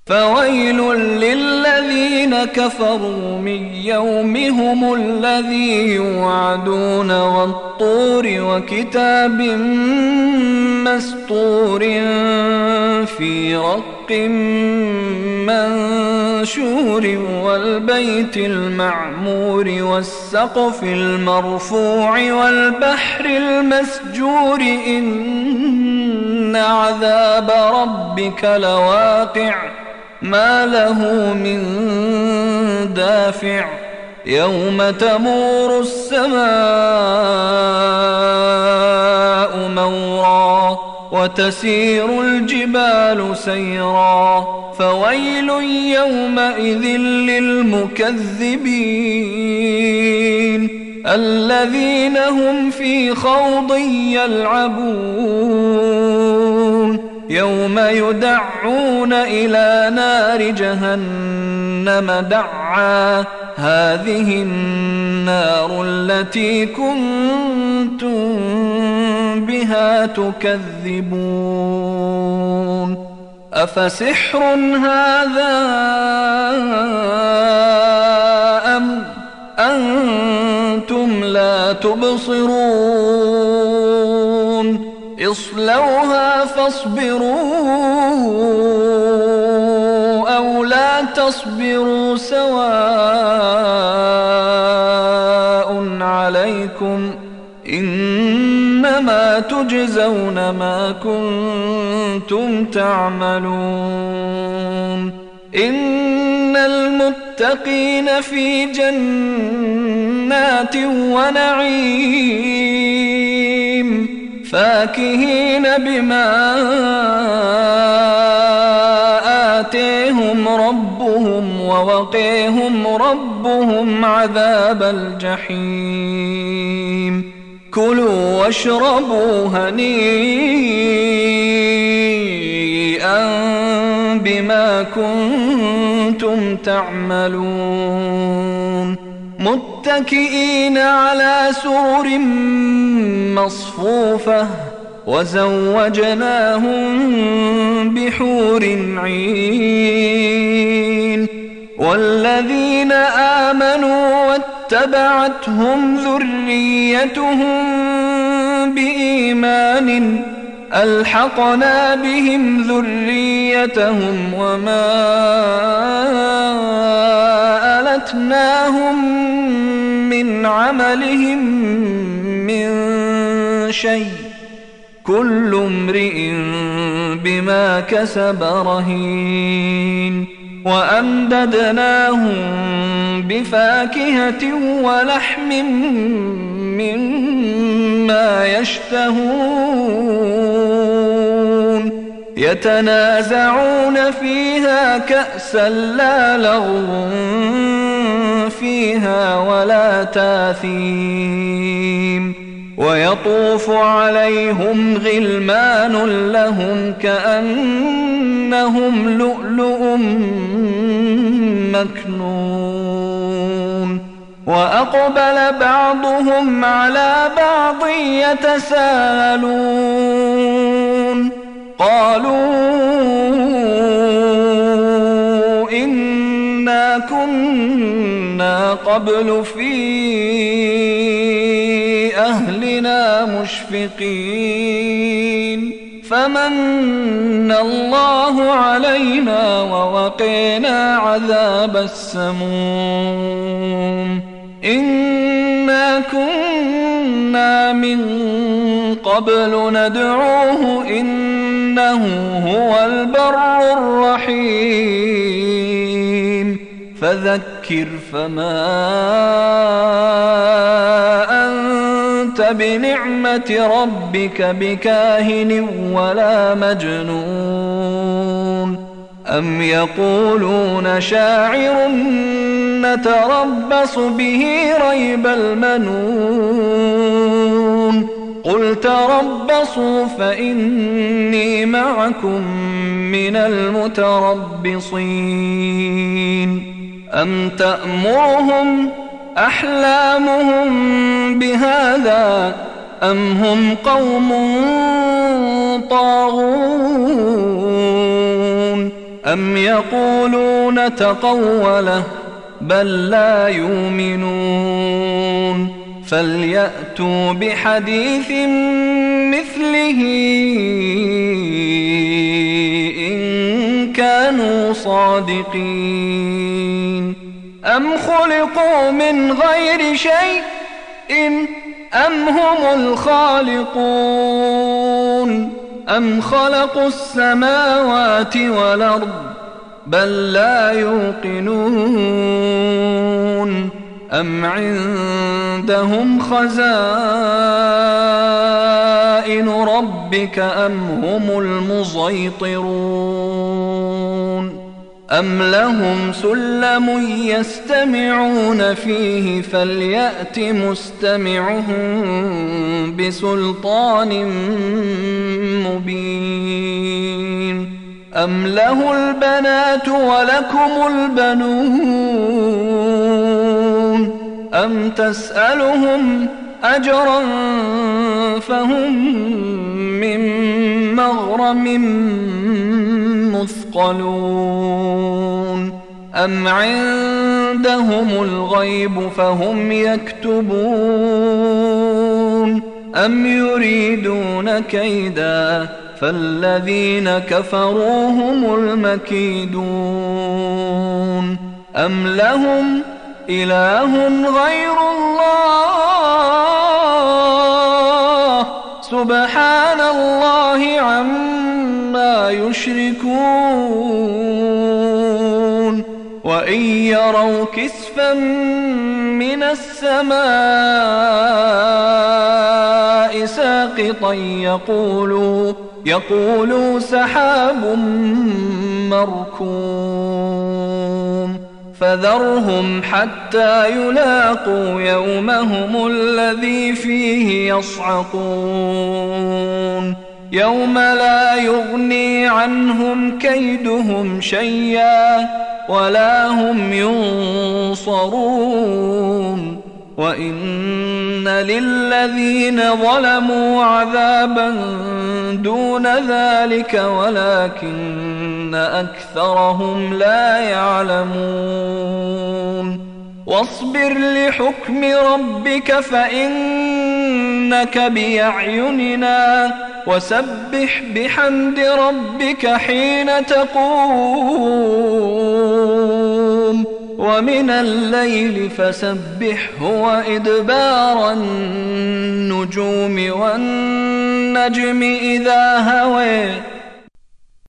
فويل للذين كفروا من يومهم الذي يوعدون والطور وكتاب مسطور في رق منشور والبيت المعمور والسقف المرفوع والبحر المسجور إن عذاب ربك لواقع ما له من دافع يوم تمور السماء مورا وتسير الجبال سيرا فويل يومئذ للمكذبين الذين هم في خوض يلعبون يوم يدعون إلى نار جهنم دعا هذه النار التي كنتم بها تكذبون أفسحر هذا أم أنتم لا تبصرون اصلوها فاصبروا أو لا تصبروا سواء عليكم إنما تجزون ما كنتم تعملون إن المتقين في جنات ونعيم فاكهين بما آتيهم ربهم ووقيهم ربهم عذاب الجحيم كلوا واشربوا هنيئا بما كنتم تعملون متكئين على سرر مصفوفة وزوجناهم بحور عين والذين آمنوا واتبعتهم ذريتهم بإيمان ألحقنا بهم ذريتهم وما ألتناهم من عملهم من شيء كل امرئ بما كسب رهين وأمددناهم بفاكهة ولحم مما يشتهون يتنازعون فيها كأسا لا لغو فيها ولا تاثيم ويطوف عليهم غلمان لهم كأنهم لؤلؤ مكنون وأقبل بعضهم على بعض يتساءلون قالوا إنا كنا قبل في أهلنا مشفقين فمن الله علينا ووقينا عذاب السموم إنا كنا من قبل ندعوه إنه هو البر الرحيم فذكر فما أنت بنعمة ربك بكاهن ولا مجنون أم يقولون شاعر نتربص به ريب المنون قل تربصوا فإني معكم من المتربصين أم تأمرهم أحلامهم بهذا أم هم قوم طاغون أم يقولون تقوله بل لا يؤمنون فليأتوا بحديث مثله إن كانوا صادقين أم خلقوا من غير شيء أم هم الخالقون أم خلقوا السماوات والأرض بل لا يوقنون أم عندهم خزائن ربك أم هم المسيطرون أم لهم سلم يستمعون فيه فليأت مستمعهم بسلطان مبين أم له البنات ولكم البنون أم تسألهم أجرا فهم من مغرم مثقلون أم عندهم الغيب فهم يكتبون أم يريدون كيدا فالذين كفروا هم المكيدون أم لهم إله غير الله سبحان الله عما يشركون وإن يروا كسفا من السماء ساقطا يقولوا سحاب مركوم فذرهم حتى يلاقوا يومهم الذي فيه يصعقون يوم لا يغني عنهم كيدهم شيئا ولا هم ينصرون وإن للذين ظلموا عذابا دون ذلك ولكن أكثرهم لا يعلمون واصبر لحكم ربك فإنك بأعيننا وسبح بحمد ربك حين تقوم ومن الليل فسبحه وإدبار النجوم والنجم إذا هوى